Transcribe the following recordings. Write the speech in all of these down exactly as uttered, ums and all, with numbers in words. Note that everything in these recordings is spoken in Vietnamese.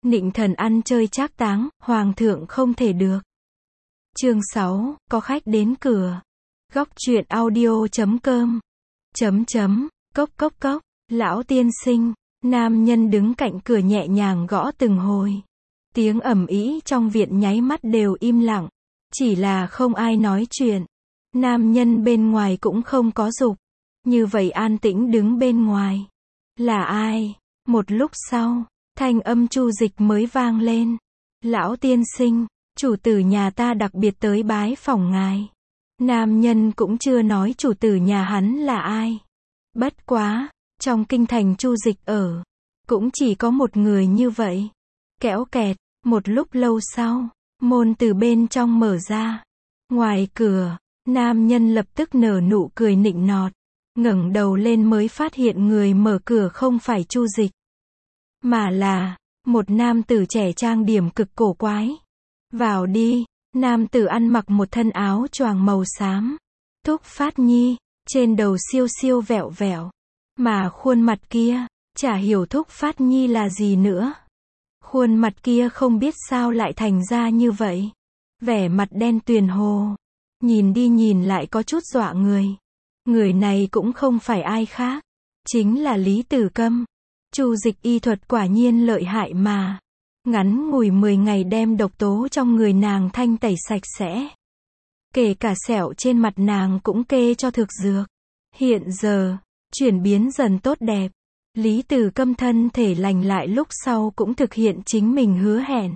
Nịnh thần ăn chơi trác táng, hoàng thượng không thể được. Chương sáu, có khách đến cửa. Góc truyện audio chấm com. Chấm chấm, cốc cốc cốc, lão tiên sinh, nam nhân đứng cạnh cửa nhẹ nhàng gõ từng hồi. Tiếng ầm ĩ trong viện nháy mắt đều im lặng. Chỉ là không ai nói chuyện. Nam nhân bên ngoài cũng không có dục. Như vậy an tĩnh đứng bên ngoài. Là ai? Một lúc sau, thanh âm Chu Dịch mới vang lên. Lão tiên sinh, chủ tử nhà ta đặc biệt tới bái phỏng ngài. Nam nhân cũng chưa nói chủ tử nhà hắn là ai. Bất quá, trong kinh thành Chu Dịch ở, cũng chỉ có một người như vậy. Kéo kẹt, một lúc lâu sau, môn từ bên trong mở ra. Ngoài cửa, nam nhân lập tức nở nụ cười nịnh nọt. Ngẩng đầu lên mới phát hiện người mở cửa không phải Chu Dịch, mà là một nam tử trẻ trang điểm cực cổ quái. Vào đi. Nam tử ăn mặc một thân áo choàng màu xám. Thúc Phát Nhi, trên đầu siêu siêu vẹo vẹo. Mà khuôn mặt kia, chả hiểu Thúc Phát Nhi là gì nữa. Khuôn mặt kia không biết sao lại thành ra như vậy. Vẻ mặt đen tuyền hồ. Nhìn đi nhìn lại có chút dọa người. Người này cũng không phải ai khác. Chính là Lý Tử Câm. Chu Dịch y thuật quả nhiên lợi hại mà. Ngắn ngủi mười ngày đem độc tố trong người nàng thanh tẩy sạch sẽ. Kể cả sẹo trên mặt nàng cũng kê cho thực dược. Hiện giờ, chuyển biến dần tốt đẹp. Lý Tử Câm thân thể lành lại lúc sau cũng thực hiện chính mình hứa hẹn.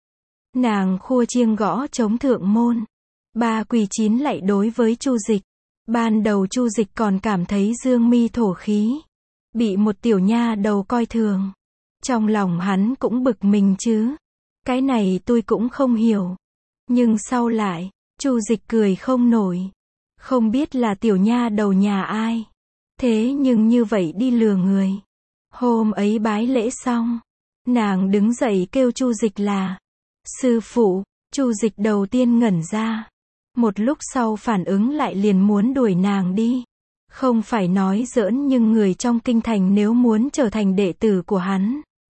Nàng khua chiêng gõ trống thượng môn. Ba quỳ chín lạy đối với Chu Dịch. Ban đầu Chu Dịch còn cảm thấy dương mi thổ khí. Bị một tiểu nha đầu coi thường. Trong lòng hắn cũng bực mình chứ. Cái này tôi cũng không hiểu. Nhưng sau lại, Chu Dịch cười không nổi. Không biết là tiểu nha đầu nhà ai. Thế nhưng như vậy đi lừa người. Hôm ấy bái lễ xong, nàng đứng dậy kêu Chu Dịch là sư phụ. Chu Dịch đầu tiên ngẩn ra. Một lúc sau phản ứng lại liền muốn đuổi nàng đi. Không phải nói giỡn nhưng người trong kinh thành nếu muốn trở thành đệ tử của hắn,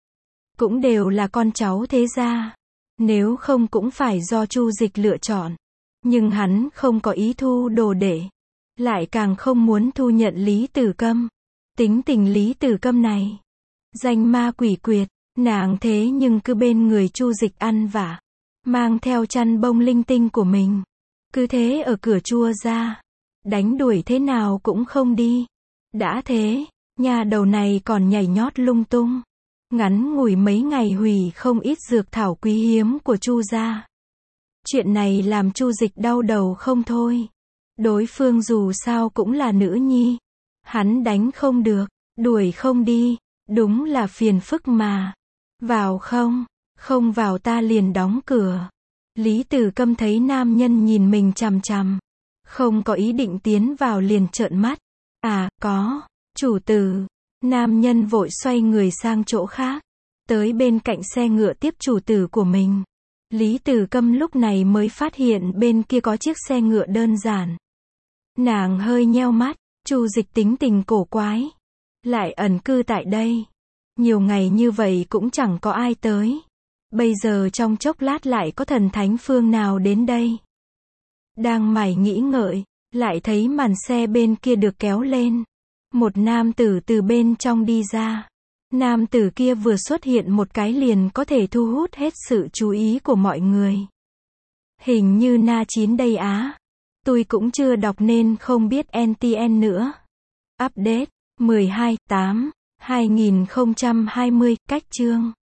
cũng đều là con cháu thế gia. Nếu không cũng phải do Chu Dịch lựa chọn. Nhưng hắn không có ý thu đồ đệ. Lại càng không muốn thu nhận Lý Tử Câm. Tính tình Lý Tử Câm này, danh ma quỷ quyệt. Nàng thế nhưng cứ bên người Chu Dịch ăn vạ. Mang theo chăn bông linh tinh của mình. Cứ thế ở cửa chua ra. Đánh đuổi thế nào cũng không đi. Đã thế, nhà đầu này còn nhảy nhót lung tung. Ngắn ngủi mấy ngày hủy không ít dược thảo quý hiếm của Chu gia. Chuyện này làm Chu Dịch đau đầu không thôi. Đối phương dù sao cũng là nữ nhi. Hắn đánh không được, đuổi không đi. Đúng là phiền phức mà. Vào không? Không vào ta liền đóng cửa. Lý Tử Câm thấy nam nhân nhìn mình chằm chằm. Không có ý định tiến vào liền trợn mắt. À, có. Chủ tử. Nam nhân vội xoay người sang chỗ khác. Tới bên cạnh xe ngựa tiếp chủ tử của mình. Lý Tử Câm lúc này mới phát hiện bên kia có chiếc xe ngựa đơn giản. Nàng hơi nheo mắt. Chu Dịch tính tình cổ quái. Lại ẩn cư tại đây. Nhiều ngày như vậy cũng chẳng có ai tới. Bây giờ trong chốc lát lại có thần thánh phương nào đến đây. Đang mải nghĩ ngợi, lại thấy màn xe bên kia được kéo lên. Một nam tử từ bên trong đi ra. Nam tử kia vừa xuất hiện một cái liền có thể thu hút hết sự chú ý của mọi người. Hình như Na Chín đây á. Tôi cũng chưa đọc nên không biết en tê en nữa. Update mười hai tám hai nghìn không trăm hai mươi, cách chương